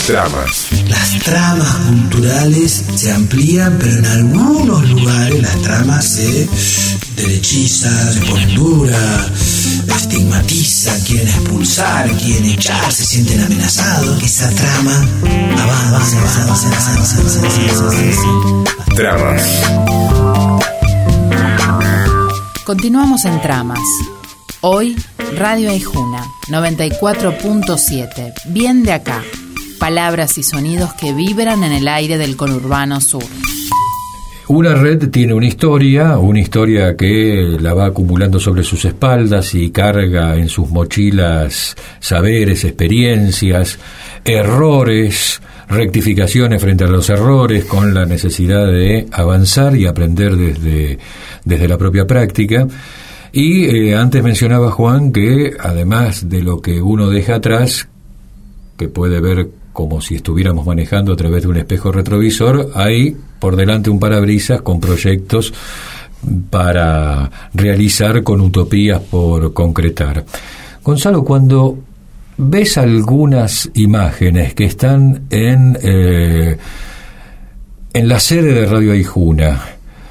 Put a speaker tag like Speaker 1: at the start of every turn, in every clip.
Speaker 1: Tramas.
Speaker 2: Las tramas culturales se amplían, pero en algunos lugares las tramas se derechizan, se ponen duras, estigmatizan, quieren expulsar, quieren echar, se sienten amenazados. Esa trama avanza.
Speaker 1: Tramas.
Speaker 3: Continuamos en Tramas. Hoy, Radio Aijuna, 94.7. Bien de acá. Palabras y sonidos que vibran en el aire del conurbano sur.
Speaker 4: Una red tiene una historia que la va acumulando sobre sus espaldas y carga en sus mochilas saberes, experiencias, errores, rectificaciones frente a los errores, con la necesidad de avanzar y aprender desde la propia práctica. Y antes mencionaba Juan que además de lo que uno deja atrás, que puede ver como si estuviéramos manejando a través de un espejo retrovisor, hay por delante un parabrisas con proyectos para realizar, con utopías por concretar. Gonzalo, cuando ves algunas imágenes que están en la sede de Radio Aijuna,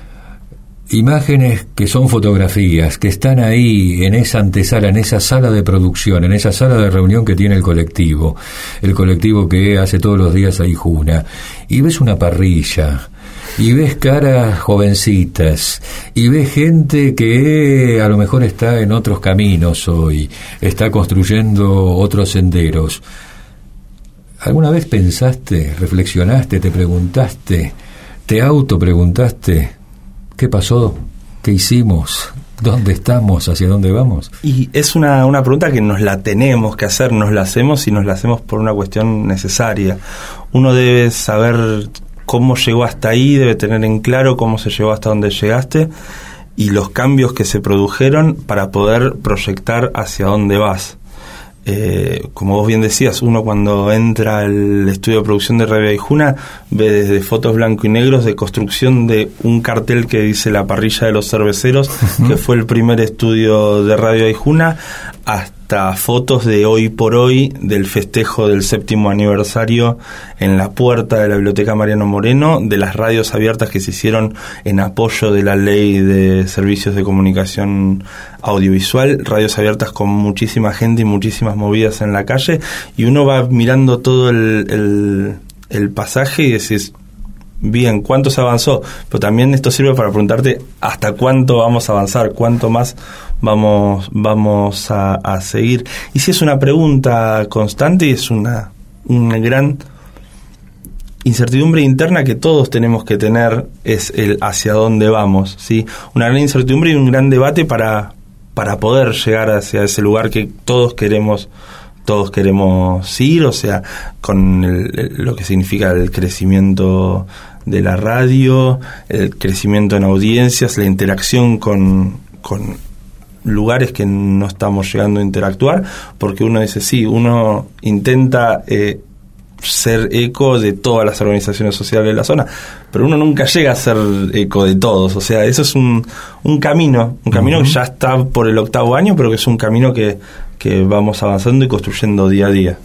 Speaker 4: imágenes que son fotografías, que están ahí en esa antesala, en esa sala de producción, en esa sala de reunión que tiene el colectivo que hace todos los días Aijuna, y ves una parrilla, y ves caras jovencitas, y ves gente que a lo mejor está en otros caminos hoy, está construyendo otros senderos. ¿Alguna vez pensaste, reflexionaste, te preguntaste, te autopreguntaste qué pasó, qué hicimos, dónde estamos, hacia dónde vamos?
Speaker 5: Y es una pregunta que nos la tenemos que hacer, nos la hacemos y nos la hacemos por una cuestión necesaria. Uno debe saber cómo llegó hasta ahí, debe tener en claro cómo se llegó hasta donde llegaste y los cambios que se produjeron para poder proyectar hacia dónde vas. Como vos bien decías, uno cuando entra al estudio de producción de Radio Aijuna ve desde fotos blanco y negros de construcción de un cartel que dice La Parrilla de los Cerveceros, que fue el primer estudio de Radio Aijuna, hasta fotos de hoy por hoy del festejo del 7º aniversario en la puerta de la Biblioteca Mariano Moreno, de las radios abiertas que se hicieron en apoyo de la Ley de Servicios de Comunicación Audiovisual, radios abiertas con muchísima gente y muchísimas movidas en la calle, y uno va mirando todo el pasaje y decís, bien, ¿cuánto se avanzó? Pero también esto sirve para preguntarte hasta cuánto vamos a avanzar, cuánto más vamos a seguir. Y si es una pregunta constante y es una gran incertidumbre interna que todos tenemos que tener, es el hacia dónde vamos, ¿sí? Una gran incertidumbre y un gran debate para poder llegar hacia ese lugar que todos queremos ir, o sea, con lo que significa el crecimiento de la radio, el crecimiento en audiencias, la interacción con lugares que no estamos llegando a interactuar, porque uno dice, sí, uno intenta ser eco de todas las organizaciones sociales de la zona, pero uno nunca llega a ser eco de todos, o sea, eso es un camino que ya está por el 8º año, pero que es un camino que vamos avanzando y construyendo día a día.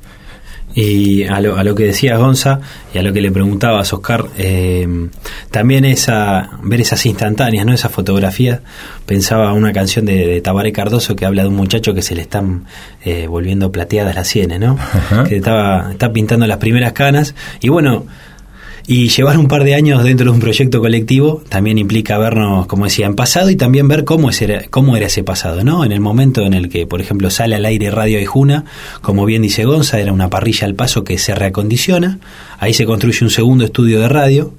Speaker 6: Y a lo que decías, Gonza, y a lo que le preguntabas, Oscar, también ver esas instantáneas, ¿no? Esas fotografías. Pensaba una canción de Tabaré Cardoso que habla de un muchacho que se le están volviendo plateadas las sienes, ¿no? Ajá. Que está pintando las primeras canas, y bueno, y llevar un par de años dentro de un proyecto colectivo también implica vernos, como decía, en pasado, y también ver cómo era ese pasado, ¿no? En el momento en el que, por ejemplo, sale al aire Radio Aijuna, como bien dice Gonza, era una parrilla al paso que se reacondiciona, ahí se construye un segundo estudio de radio,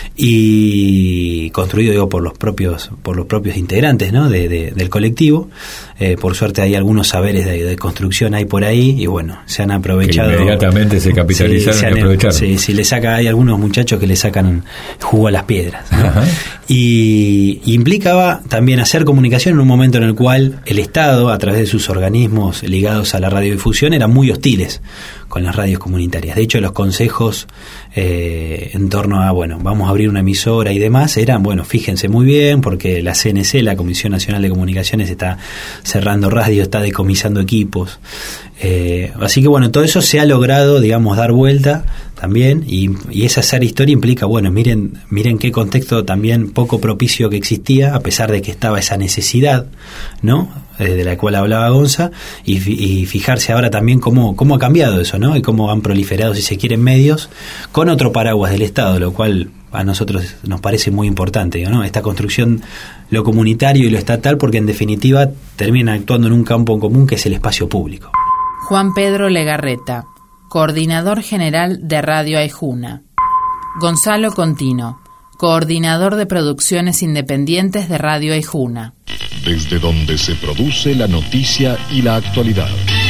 Speaker 6: y construido por los propios integrantes, ¿no? del colectivo. Por suerte hay algunos saberes de construcción ahí por ahí, y bueno, se han aprovechado,
Speaker 4: que inmediatamente se capitalizaron y aprovecharon.
Speaker 6: Sí, le saca, hay algunos muchachos que le sacan jugo a las piedras, ¿no? Y implicaba también hacer comunicación en un momento en el cual el Estado, a través de sus organismos ligados a la radiodifusión, eran muy hostiles con las radios comunitarias. De hecho, los consejos en torno a, bueno, vamos a abrir una emisora y demás, eran, bueno, fíjense muy bien, porque la CNC, la Comisión Nacional de Comunicaciones, está cerrando radio, está decomisando equipos. Así que, bueno, todo eso se ha logrado, digamos, dar vuelta también, y esa hacer historia implica, bueno, miren qué contexto también poco propicio que existía, a pesar de que estaba esa necesidad, ¿no?, de la cual hablaba Gonza, y fijarse ahora también cómo ha cambiado eso, ¿no?, y cómo han proliferado, si se quieren, medios con otro paraguas del Estado, lo cual a nosotros nos parece muy importante, ¿no?, esta construcción, lo comunitario y lo estatal, porque en definitiva termina actuando en un campo en común que es el espacio público.
Speaker 3: Juan Pedro Legarreta, coordinador general de Radio Aijuna. Gonzalo Contino, coordinador de producciones independientes de Radio Aijuna.
Speaker 7: Desde donde se produce la noticia y la actualidad.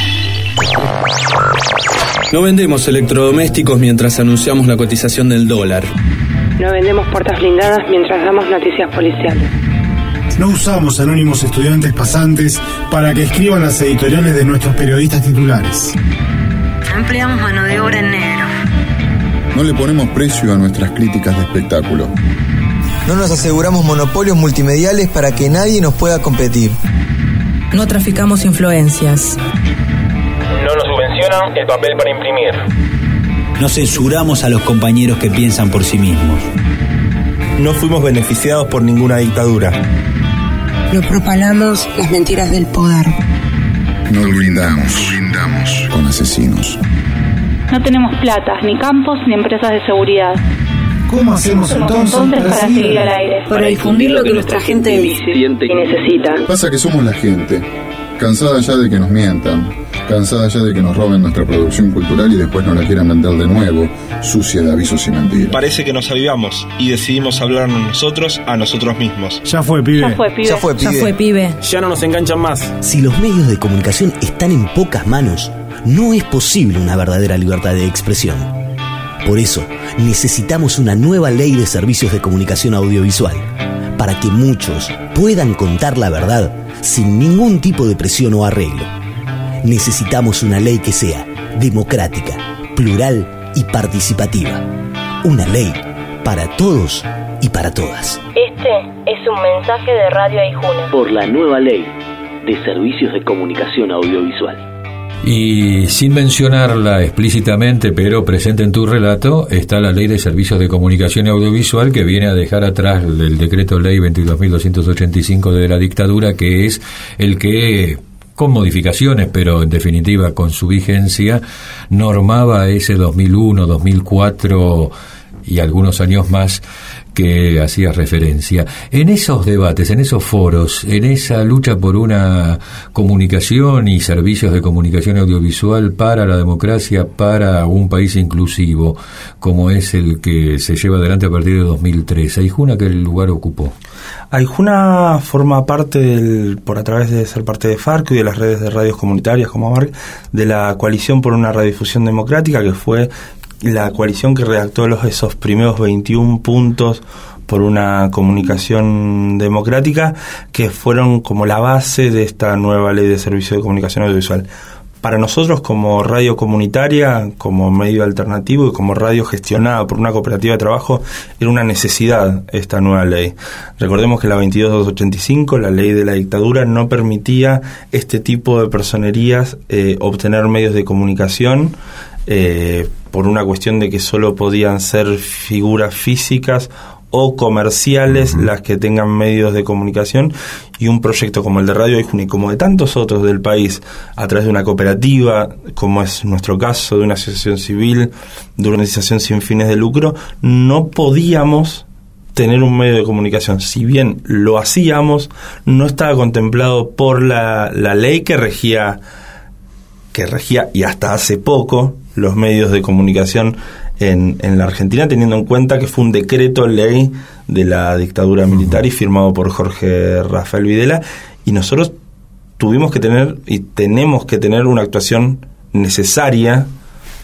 Speaker 8: No vendemos electrodomésticos mientras anunciamos la cotización del dólar.
Speaker 9: No vendemos puertas blindadas mientras damos noticias policiales.
Speaker 10: No usamos anónimos estudiantes pasantes para que escriban las editoriales de nuestros periodistas titulares.
Speaker 9: No empleamos mano de obra en negro.
Speaker 11: No le ponemos precio a nuestras críticas de espectáculo.
Speaker 12: No nos aseguramos monopolios multimediales para que nadie nos pueda competir.
Speaker 13: No traficamos influencias.
Speaker 14: No nos subvencionan el papel para imprimir.
Speaker 15: No censuramos a los compañeros que piensan por sí mismos.
Speaker 5: No fuimos beneficiados por ninguna dictadura.
Speaker 16: No propalamos las mentiras del poder.
Speaker 11: No brindamos con asesinos.
Speaker 17: No tenemos platas, ni campos, ni empresas de seguridad.
Speaker 10: ¿Cómo hacemos entonces
Speaker 17: para seguir al aire?
Speaker 16: Para difundir lo que nuestra gente dice
Speaker 9: y necesita.
Speaker 11: Pasa que somos la gente, cansada ya de que nos mientan, cansada ya de que nos roben nuestra producción cultural y después nos la quieran vender de nuevo, sucia de avisos y mentiras.
Speaker 5: Parece que nos avivamos y decidimos hablarnos a nosotros mismos.
Speaker 10: Ya fue, pibe.
Speaker 16: Ya fue, pibe.
Speaker 14: Ya no nos enganchan más.
Speaker 18: Si los medios de comunicación están en pocas manos, no es posible una verdadera libertad de expresión. Por eso, necesitamos una nueva ley de servicios de comunicación audiovisual, para que muchos puedan contar la verdad sin ningún tipo de presión o arreglo. Necesitamos una ley que sea democrática, plural y participativa. Una ley para todos y para todas.
Speaker 9: Este es un mensaje de Radio Aijuna.
Speaker 19: Por la nueva ley de servicios de comunicación audiovisual.
Speaker 4: Y sin mencionarla explícitamente, pero presente en tu relato, está la Ley de Servicios de Comunicación Audiovisual, que viene a dejar atrás el Decreto Ley 22.285 de la dictadura, que es el que, con modificaciones, pero en definitiva con su vigencia, normaba ese 2001, 2004 y algunos años más que hacía referencia. En esos debates, en esos foros, en esa lucha por una comunicación y servicios de comunicación audiovisual para la democracia, para un país inclusivo, como es el que se lleva adelante a partir de 2003, ¿Aijuna qué lugar ocupó?
Speaker 5: Aijuna forma parte por a través de ser parte de FARC y de las redes de radios comunitarias como AMARC, de la Coalición por una Radiodifusión Democrática, que fue la coalición que redactó esos primeros 21 puntos por una comunicación democrática, que fueron como la base de esta nueva ley de servicio de comunicación audiovisual. Para nosotros, como radio comunitaria, como medio alternativo y como radio gestionada por una cooperativa de trabajo, era una necesidad esta nueva ley. Recordemos que la 22.285, la ley de la dictadura, no permitía este tipo de personerías obtener medios de comunicación, por una cuestión de que solo podían ser figuras físicas o comerciales las que tengan medios de comunicación, y un proyecto como el de Radio Aijuna y como de tantos otros del país, a través de una cooperativa, como es nuestro caso, de una asociación civil, de una organización sin fines de lucro, no podíamos tener un medio de comunicación. Si bien lo hacíamos, no estaba contemplado por la ley que regía y hasta hace poco los medios de comunicación en la Argentina, teniendo en cuenta que fue un decreto ley de la dictadura militar y firmado por Jorge Rafael Videla, y nosotros tuvimos que tener y tenemos que tener una actuación necesaria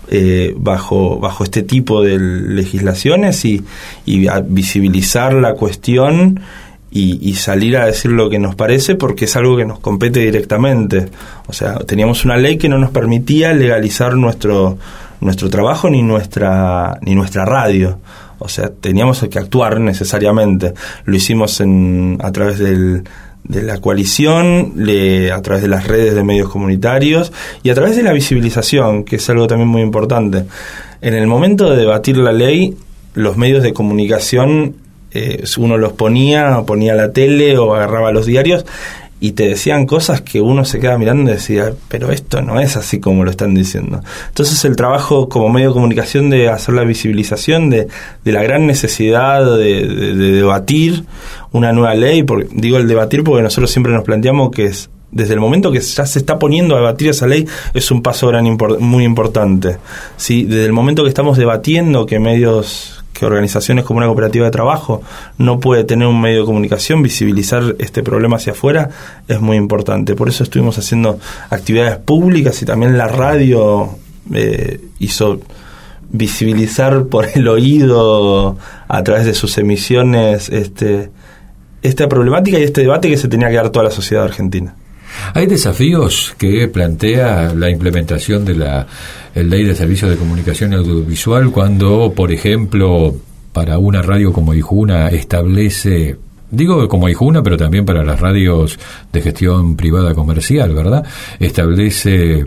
Speaker 5: bajo este tipo de legislaciones y visibilizar la cuestión y salir a decir lo que nos parece, porque es algo que nos compete directamente. O sea, teníamos una ley que no nos permitía legalizar nuestro trabajo ni nuestra radio. O sea, teníamos que actuar necesariamente. Lo hicimos a través de la coalición, a través de las redes de medios comunitarios y a través de la visibilización, que es algo también muy importante. En el momento de debatir la ley, los medios de comunicación, uno los ponía la tele o agarraba los diarios y te decían cosas que uno se queda mirando y decía, pero esto no es así como lo están diciendo. Entonces el trabajo como medio de comunicación de hacer la visibilización de la gran necesidad de debatir una nueva ley, digo el debatir porque nosotros siempre nos planteamos que es desde el momento que ya se está poniendo a debatir esa ley es un paso muy importante. ¿Sí? Desde el momento que estamos debatiendo que organizaciones como una cooperativa de trabajo no puede tener un medio de comunicación, visibilizar este problema hacia afuera es muy importante. Por eso estuvimos haciendo actividades públicas y también la radio hizo visibilizar por el oído a través de sus emisiones esta problemática y este debate que se tenía que dar toda la sociedad argentina.
Speaker 4: Hay desafíos que plantea la implementación de la Ley de Servicios de Comunicación Audiovisual cuando, por ejemplo, para una radio como Aijuna establece, digo como Aijuna, pero también para las radios de gestión privada comercial, ¿verdad? Establece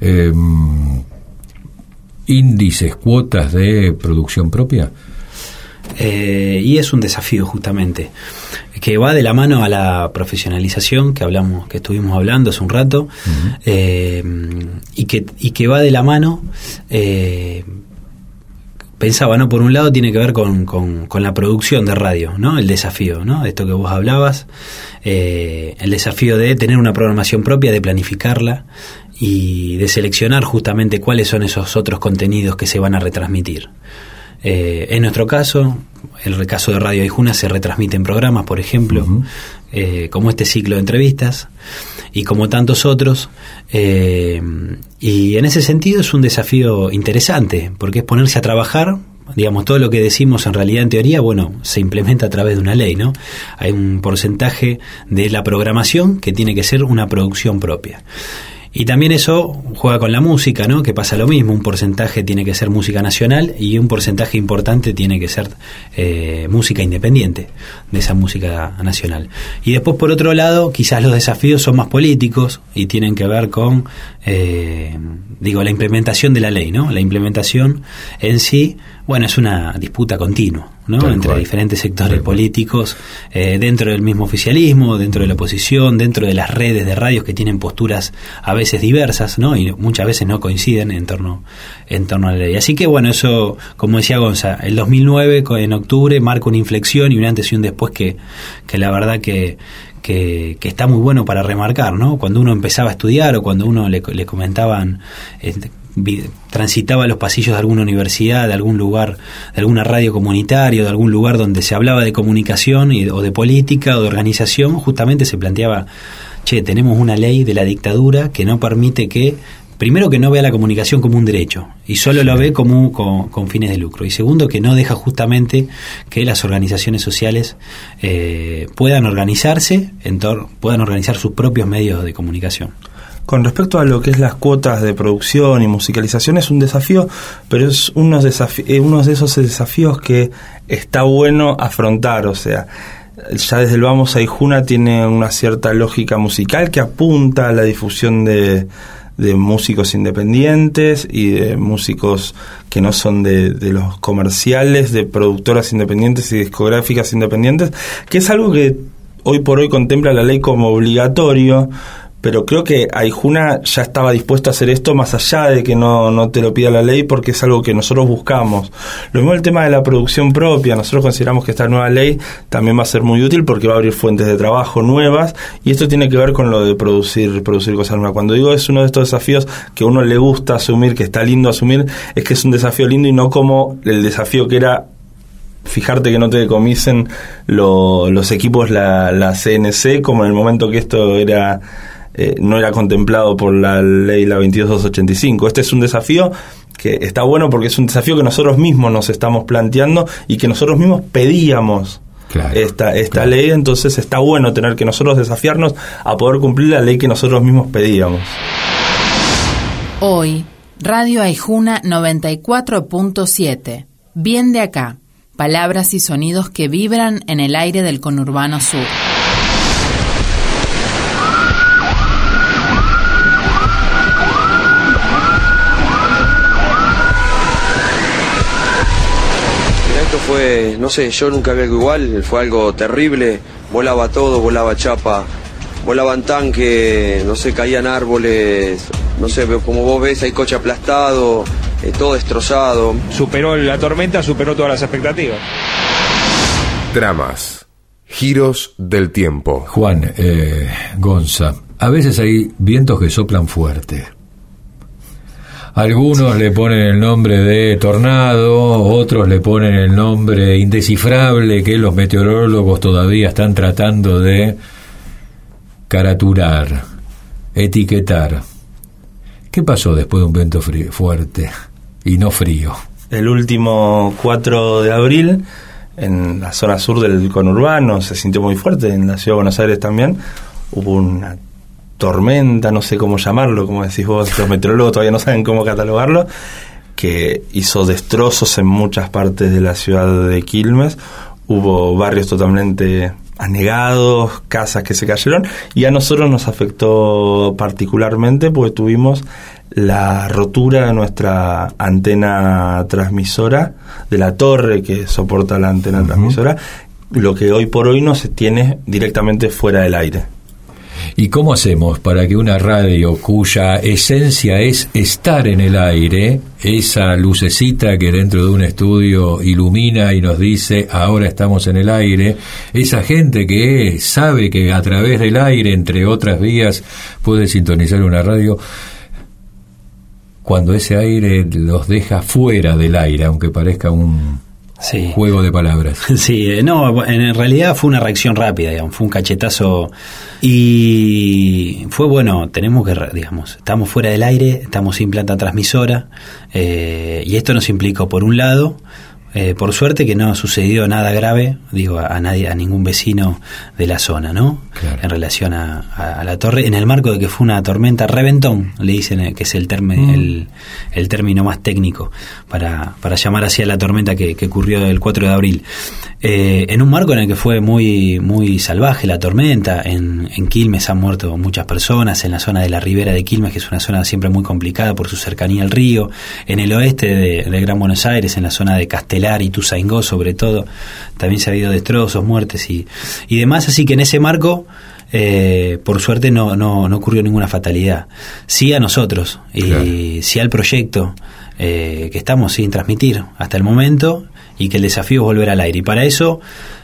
Speaker 4: índices, cuotas de producción propia.
Speaker 6: Y es un desafío justamente que va de la mano a la profesionalización que estuvimos hablando hace un rato, y que va de la mano, pensaba, ¿no? Por un lado tiene que ver con la producción de radio, ¿no? El desafío, ¿no? Esto que vos hablabas, el desafío de tener una programación propia, de planificarla y de seleccionar justamente cuáles son esos otros contenidos que se van a retransmitir. En nuestro caso, el caso de Radio Aijuna, se retransmiten programas, por ejemplo, como este ciclo de entrevistas y como tantos otros, y en ese sentido es un desafío interesante, porque es ponerse a trabajar. Digamos, todo lo que decimos en realidad en teoría, se implementa a través de una ley, ¿no? Hay un porcentaje de la programación que tiene que ser una producción propia. Y también eso juega con la música, ¿no? Que pasa lo mismo, un porcentaje tiene que ser música nacional y un porcentaje importante tiene que ser música independiente de esa música nacional. Y después, por otro lado, quizás los desafíos son más políticos y tienen que ver con, la implementación de la ley, ¿no? La implementación en sí, es una disputa continua, ¿no? Entre diferentes sectores políticos, dentro del mismo oficialismo, dentro de la oposición, dentro de las redes de radios que tienen posturas a veces diversas, ¿no? Y muchas veces no coinciden en torno a la ley. Así que eso, como decía Gonza, el 2009 en octubre marca una inflexión y un antes y un después que la verdad que está muy bueno para remarcar, ¿no? Cuando uno empezaba a estudiar o cuando uno le comentaban, transitaba los pasillos de alguna universidad, de algún lugar, de alguna radio comunitaria, de algún lugar donde se hablaba de comunicación o de política o de organización, justamente se planteaba, tenemos una ley de la dictadura que no permite primero que no vea la comunicación como un derecho y solo lo ve como con fines de lucro, y segundo que no deja justamente que las organizaciones sociales puedan organizarse, puedan organizar sus propios medios de comunicación.
Speaker 5: Con respecto a lo que es las cuotas de producción y musicalización, es un desafío, pero es uno de esos desafíos que está bueno afrontar. O sea, ya desde el Vamos a Aijuna tiene una cierta lógica musical que apunta a la difusión de músicos independientes y de músicos que no son de los comerciales, de productoras independientes y discográficas independientes, que es algo que hoy por hoy contempla la ley como obligatorio, pero creo que Aijuna ya estaba dispuesto a hacer esto más allá de que no te lo pida la ley, porque es algo que nosotros buscamos. Lo mismo el tema de la producción propia, nosotros consideramos que esta nueva ley también va a ser muy útil porque va a abrir fuentes de trabajo nuevas, y esto tiene que ver con lo de producir cosas nuevas. Cuando digo es uno de estos desafíos que a uno le gusta asumir, que está lindo asumir, es que es un desafío lindo y no como el desafío que era fijarte que no te decomisen los equipos, la CNC, como en el momento que esto no era contemplado por la ley, la 22285. Este es un desafío que está bueno porque es un desafío que nosotros mismos nos estamos planteando y que nosotros mismos pedíamos. Claro, esta ley, entonces está bueno tener que nosotros desafiarnos a poder cumplir la ley que nosotros mismos pedíamos.
Speaker 3: Hoy, Radio Aijuna 94.7. Bien de acá. Palabras y sonidos que vibran en el aire del conurbano sur.
Speaker 20: Fue, no sé, yo nunca vi algo igual, fue algo terrible, volaba todo, volaba chapa, volaban tanques, no sé, caían árboles, no sé, como vos ves hay coche aplastado, todo destrozado.
Speaker 21: La tormenta superó todas las expectativas.
Speaker 1: Dramas, giros del tiempo.
Speaker 4: Juan, Gonza, a veces hay vientos que soplan fuerte. Algunos le ponen el nombre de tornado, otros le ponen el nombre indescifrable que los meteorólogos todavía están tratando de caraturar, etiquetar. ¿Qué pasó después de un viento fuerte y no frío?
Speaker 5: El último 4 de abril, en la zona sur del conurbano, se sintió muy fuerte, en la ciudad de Buenos Aires también, hubo una tormenta, no sé cómo llamarlo, como decís vos, los meteorólogos todavía no saben cómo catalogarlo, que hizo destrozos en muchas partes de la ciudad de Quilmes. Hubo barrios totalmente anegados, casas que se cayeron, y a nosotros nos afectó particularmente porque tuvimos la rotura de nuestra antena transmisora, de la torre que soporta la antena transmisora, lo que hoy por hoy no se tiene directamente fuera del aire.
Speaker 4: ¿Y cómo hacemos para que una radio cuya esencia es estar en el aire, esa lucecita que dentro de un estudio ilumina y nos dice ahora estamos en el aire, esa gente que sabe que a través del aire, entre otras vías, puede sintonizar una radio, cuando ese aire los deja fuera del aire, aunque parezca un juego de palabras?
Speaker 6: Sí, no, en realidad fue una reacción rápida, digamos, fue un cachetazo y fue bueno, tenemos que, digamos, estamos fuera del aire, estamos sin planta transmisora, y esto nos implicó, por un lado, por suerte que no sucedió nada grave, digo, a nadie, a ningún vecino de la zona, ¿no? Claro. En relación a la torre, en el marco de que fue una tormenta reventón, le dicen que es el término más técnico para llamar así a la tormenta que ocurrió el 4 de abril. En un marco en el que fue muy, muy salvaje la tormenta, en Quilmes han muerto muchas personas, en la zona de la ribera de Quilmes, que es una zona siempre muy complicada por su cercanía al río, en el oeste del Gran Buenos Aires, en la zona de Castelar y Ituzaingó sobre todo, también se ha habido destrozos, muertes y demás, así que en ese marco por suerte no ocurrió ninguna fatalidad. Sí a nosotros, claro, y sí al proyecto que estamos sin transmitir hasta el momento, y que el desafío es volver al aire, y para eso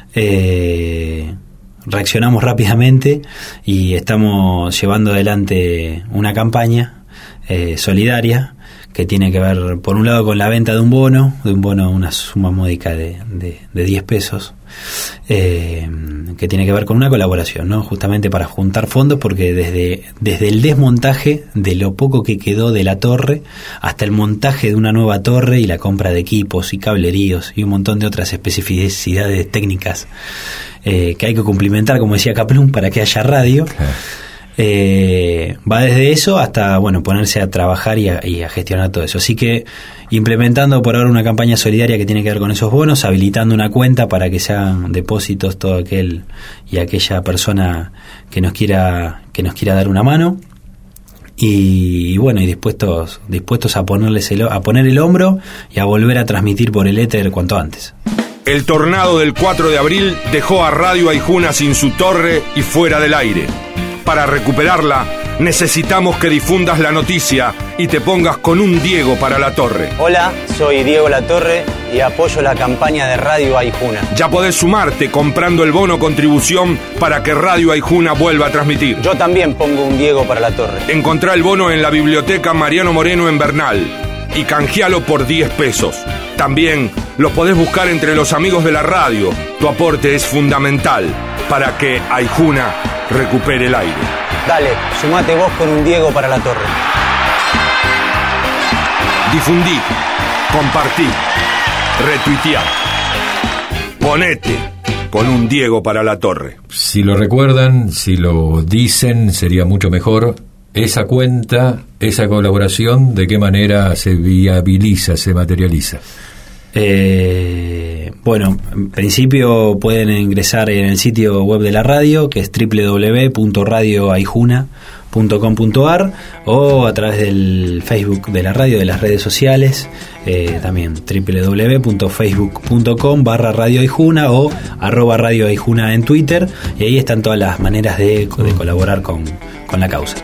Speaker 6: reaccionamos rápidamente y estamos llevando adelante una campaña solidaria que tiene que ver, por un lado, con la venta de un bono, una suma módica de 10 pesos, que tiene que ver con una colaboración, ¿no? Justamente para juntar fondos, porque desde el desmontaje de lo poco que quedó de la torre hasta el montaje de una nueva torre y la compra de equipos y cableríos y un montón de otras especificidades técnicas que hay que cumplimentar, como decía Kaplun, para que haya radio. Claro. Va desde eso hasta, bueno, ponerse a trabajar y a gestionar todo eso. Así que implementando por ahora una campaña solidaria que tiene que ver con esos bonos, habilitando una cuenta para que se hagan depósitos todo aquel y aquella persona que nos quiera dar una mano, y bueno, y dispuestos a poner el hombro y a volver a transmitir por el éter cuanto antes.
Speaker 1: El tornado del 4 de abril dejó a Radio Aijuna sin su torre y fuera del aire. Para recuperarla, necesitamos que difundas la noticia y te pongas con un Diego para la torre.
Speaker 22: Hola, soy Diego Latorre y apoyo la campaña de Radio Aijuna.
Speaker 1: Ya podés sumarte comprando el bono contribución para que Radio Aijuna vuelva a transmitir.
Speaker 22: Yo también pongo un Diego para la torre.
Speaker 1: Encontrá el bono en la biblioteca Mariano Moreno en Bernal y canjealo por 10 pesos. También lo podés buscar entre los amigos de la radio. Tu aporte es fundamental para que Aijuna recupere el aire.
Speaker 22: Dale, sumate vos con un Diego para la torre.
Speaker 1: Difundí, compartí, retuiteá. Ponete con un Diego para la Torre.
Speaker 4: Si lo recuerdan, si lo dicen, sería mucho mejor. Esa cuenta, esa colaboración, ¿de qué manera se viabiliza, se materializa?
Speaker 6: Bueno, en principio pueden ingresar en el sitio web de la radio, que es www.radioaijuna.com.ar, o a través del Facebook de la radio, de las redes sociales, también www.facebook.com/radioaijuna o @radioaijuna en Twitter, y ahí están todas las maneras de colaborar con la causa.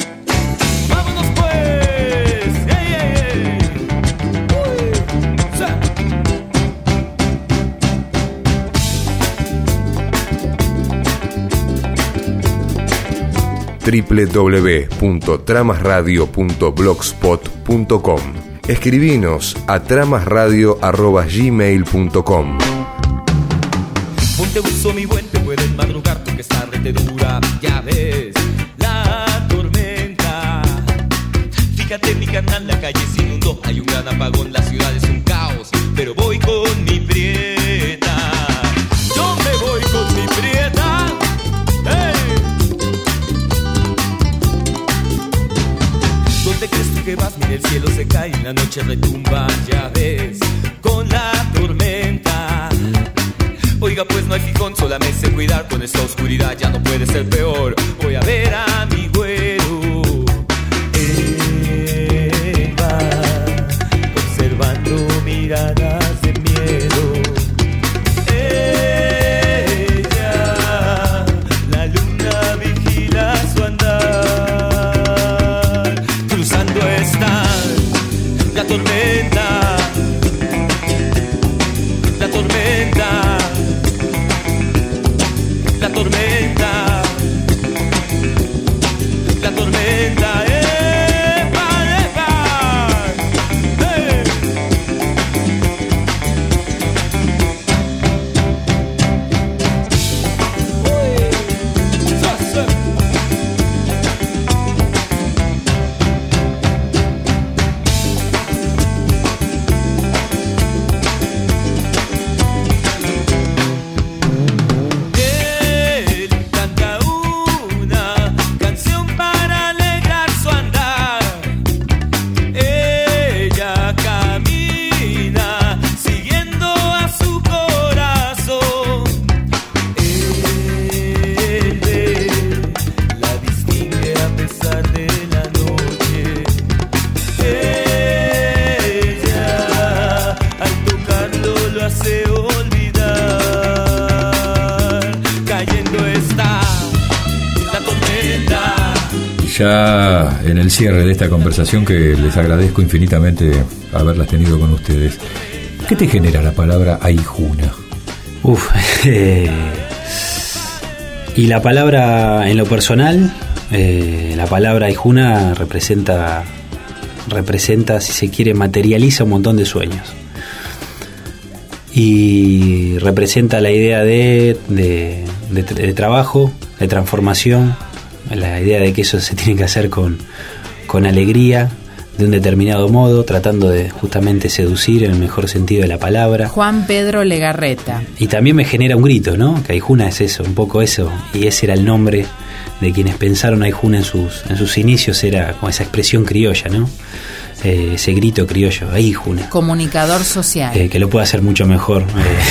Speaker 1: www.tramasradio.blogspot.com. Escribinos a tramasradio@gmail.com.
Speaker 2: Ponte buzo, mi buen, te pueden madrugar porque esta red te dura. Ya ves, la tormenta. Fíjate, mi carnal, la calle se inundó. Hay un gran apagón, la ciudad es un caos. Pero voy con mi prieta. Yo me voy con mi prieta. ¡Hey! ¿Dónde crees tú que vas? Mira, el cielo se cae y la noche retumba, ya ves, con la tormenta. Oiga, pues no hay fijón, solamente cuidar con esta oscuridad, ya no puede ser peor. Voy a ver a mi güero. Él va observando miradas de miedo. Ella, la luna vigila su andar. Cruzando está la tormenta, la tormenta, la tormenta, la tormenta. ¡Epa, epa! ¡Hey!
Speaker 4: Ya en el cierre de esta conversación, que les agradezco infinitamente haberlas tenido con ustedes, ¿qué te genera la palabra aijuna?
Speaker 6: Y la palabra, en lo personal, la palabra aijuna representa, si se quiere, materializa un montón de sueños. Y representa la idea de trabajo, de transformación, la idea de que eso se tiene que hacer con alegría, de un determinado modo, tratando de justamente seducir en el mejor sentido de la palabra.
Speaker 3: Juan Pedro Legarreta.
Speaker 6: Y también me genera un grito, ¿no? Que aijuna es eso, un poco eso, y ese era el nombre de quienes pensaron aijuna en sus inicios, era como esa expresión criolla, ¿no? Ese grito criollo, aijuna.
Speaker 3: Comunicador social.
Speaker 6: Que lo puede hacer mucho mejor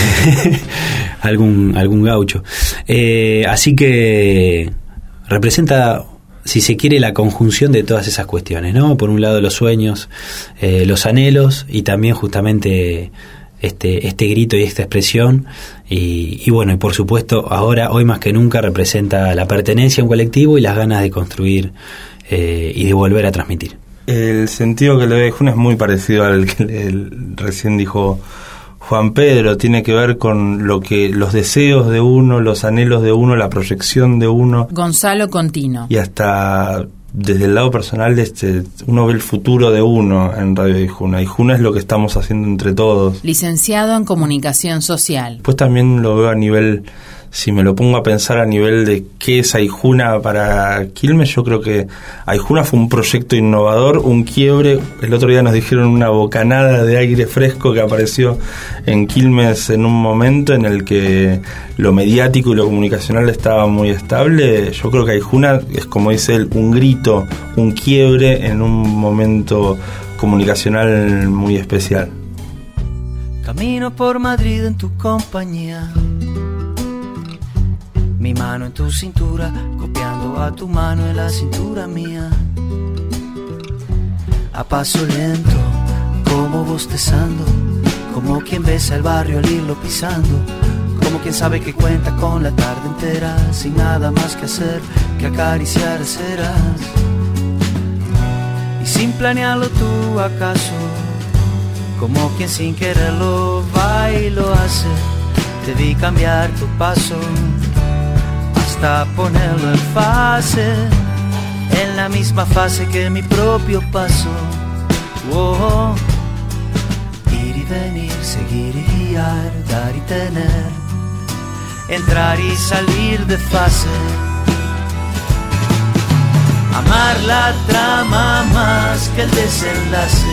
Speaker 6: algún gaucho. Así que representa, si se quiere, la conjunción de todas esas cuestiones, ¿no? Por un lado los sueños, los anhelos, y también justamente este grito y esta expresión, y bueno, y por supuesto ahora, hoy más que nunca, representa la pertenencia a un colectivo y las ganas de construir y de volver a transmitir.
Speaker 5: El sentido que le doy a aijuna es muy parecido al que recién dijo Juan Pedro. Tiene que ver con los deseos de uno, los anhelos de uno, la proyección de uno.
Speaker 3: Gonzalo Contino.
Speaker 5: Y hasta desde el lado personal, uno ve el futuro de uno en Radio Aijuna. Aijuna es lo que estamos haciendo entre todos.
Speaker 3: Licenciado en Comunicación Social.
Speaker 5: Pues también lo veo a nivel si me lo pongo a pensar a nivel de qué es Aijuna para Quilmes, yo creo que Aijuna fue un proyecto innovador, un quiebre. El otro día nos dijeron una bocanada de aire fresco que apareció en Quilmes en un momento en el que lo mediático y lo comunicacional estaba muy estable. Yo creo que Aijuna es, como dice él, un grito, un quiebre en un momento comunicacional muy especial.
Speaker 7: Camino por Madrid en tu compañía, mi mano en tu cintura, copiando a tu mano en la cintura mía. A paso lento, como bostezando, como quien besa el barrio al irlo pisando, como quien sabe que cuenta con la tarde entera, sin nada más que hacer que acariciar ceras. Y sin planearlo tú acaso, como quien sin quererlo va y lo hace, te vi cambiar tu paso hasta ponerlo en fase, en la misma fase que mi propio paso. Oh, ir y venir, seguir y guiar, dar y tener, entrar y salir de fase. Amar la trama más que el desenlace.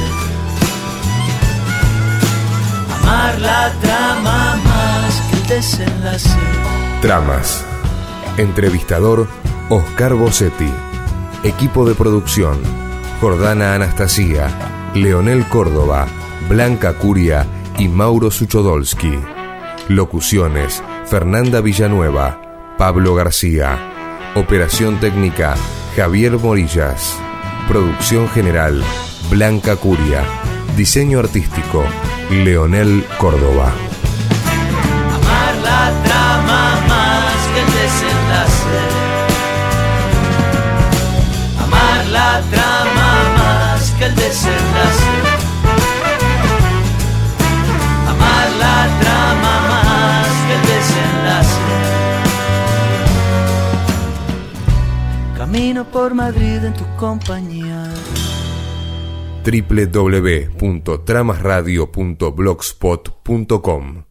Speaker 7: Amar la trama más que el desenlace.
Speaker 1: Tramas. Entrevistador Oscar Bossetti. Equipo de producción: Jordana Anastasia, Leonel Córdoba, Blanca Curia y Mauro Suchodolski. Locuciones: Fernanda Villanueva, Pablo García. Operación técnica: Javier Morillas. Producción general: Blanca Curia. Diseño artístico: Leonel Córdoba.
Speaker 7: Amar la trama más que el desenlace. Amar la trama más que el desenlace. Amar la trama más que el desenlace. Camino por Madrid en tu compañía.
Speaker 1: www.tramasradio.blogspot.com